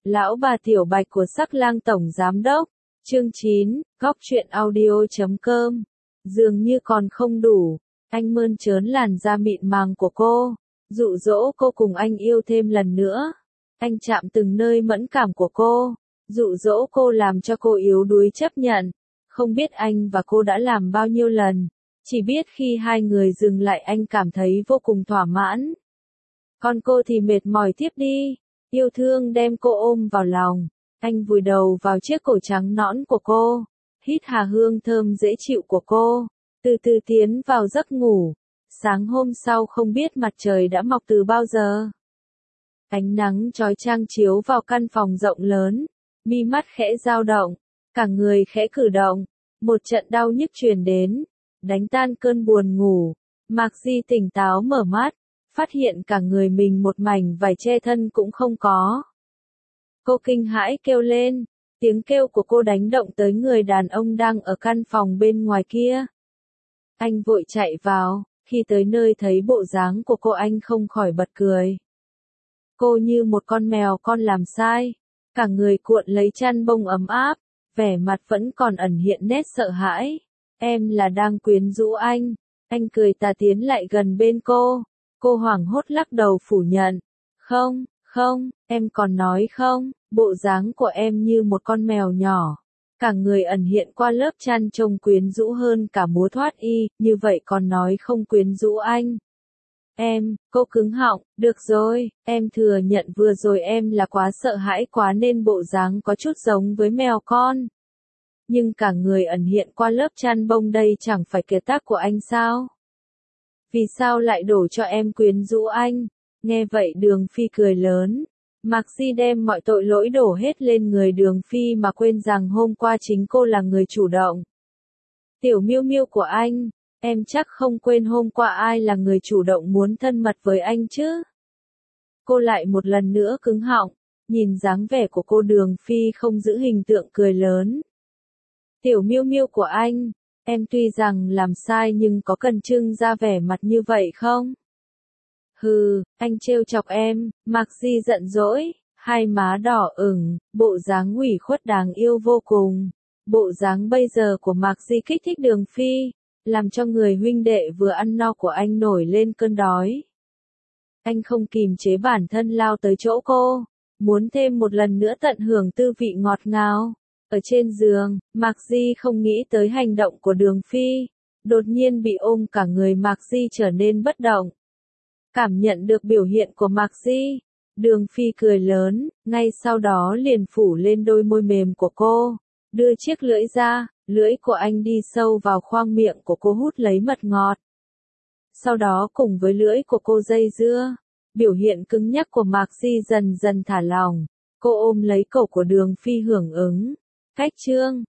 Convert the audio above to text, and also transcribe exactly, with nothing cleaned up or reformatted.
Lão bà Tiểu Bạch của Sắc Lang Tổng Giám Đốc, chương chín, góc truyện audio.com. Dường như còn không đủ, anh mơn trớn làn da mịn màng của cô, dụ dỗ cô cùng anh yêu thêm lần nữa. Anh chạm từng nơi mẫn cảm của cô, dụ dỗ cô làm cho cô yếu đuối chấp nhận. Không biết anh và cô đã làm bao nhiêu lần, chỉ biết khi hai người dừng lại anh cảm thấy vô cùng thỏa mãn. Còn cô thì mệt mỏi tiếp đi, yêu thương đem cô ôm vào lòng. Anh vùi đầu vào chiếc cổ trắng nõn của cô, hít hà hương thơm dễ chịu của cô, từ từ tiến vào giấc ngủ. Sáng hôm sau không biết mặt trời đã mọc từ bao giờ. Ánh nắng chói chang chiếu vào căn phòng rộng lớn, mi mắt khẽ dao động, cả người khẽ cử động, một trận đau nhức truyền đến, đánh tan cơn buồn ngủ. Mạc Di tỉnh táo mở mắt, phát hiện cả người mình một mảnh vải che thân cũng không có. Cô kinh hãi kêu lên, tiếng kêu của cô đánh động tới người đàn ông đang ở căn phòng bên ngoài kia. Anh vội chạy vào, khi tới nơi thấy bộ dáng của cô anh không khỏi bật cười. Cô như một con mèo con làm sai, cả người cuộn lấy chăn bông ấm áp, vẻ mặt vẫn còn ẩn hiện nét sợ hãi. Em là đang quyến rũ anh. Anh cười tà tiến lại gần bên cô. Cô hoảng hốt lắc đầu phủ nhận. Không, không, em còn nói không, bộ dáng của em như một con mèo nhỏ. Cả người ẩn hiện qua lớp chăn trông quyến rũ hơn cả múa thoát y, như vậy còn nói không quyến rũ anh. Em, cô cứng họng, được rồi, em thừa nhận vừa rồi em là quá sợ hãi quá nên bộ dáng có chút giống với mèo con. Nhưng cả người ẩn hiện qua lớp chăn bông đây chẳng phải kiệt tác của anh sao? Vì sao lại đổ cho em quyến rũ anh? Nghe vậy Đường Phi cười lớn. Mạc Di đem mọi tội lỗi đổ hết lên người Đường Phi mà quên rằng hôm qua chính cô là người chủ động. Tiểu Miêu Miêu của anh, em chắc không quên hôm qua ai là người chủ động muốn thân mật với anh chứ? Cô lại một lần nữa cứng họng, nhìn dáng vẻ của cô Đường Phi không giữ hình tượng cười lớn. Tiểu Miêu Miêu của anh, em tuy rằng làm sai nhưng có cần trưng ra vẻ mặt như vậy không? Hừ, anh trêu chọc em. Mạc Di giận dỗi, hai má đỏ ửng, bộ dáng ủy khuất đáng yêu vô cùng. Bộ dáng bây giờ của Mạc Di kích thích Đường Phi, làm cho người huynh đệ vừa ăn no của anh nổi lên cơn đói. Anh không kìm chế bản thân lao tới chỗ cô, muốn thêm một lần nữa tận hưởng tư vị ngọt ngào. Ở trên giường, Mạc Di không nghĩ tới hành động của Đường Phi, đột nhiên bị ôm cả người Mạc Di trở nên bất động. Cảm nhận được biểu hiện của Mạc Di, Đường Phi cười lớn, ngay sau đó liền phủ lên đôi môi mềm của cô, đưa chiếc lưỡi ra, lưỡi của anh đi sâu vào khoang miệng của cô hút lấy mật ngọt. Sau đó cùng với lưỡi của cô dây dưa, biểu hiện cứng nhắc của Mạc Di dần dần thả lỏng, cô ôm lấy cổ của Đường Phi hưởng ứng. Cách chương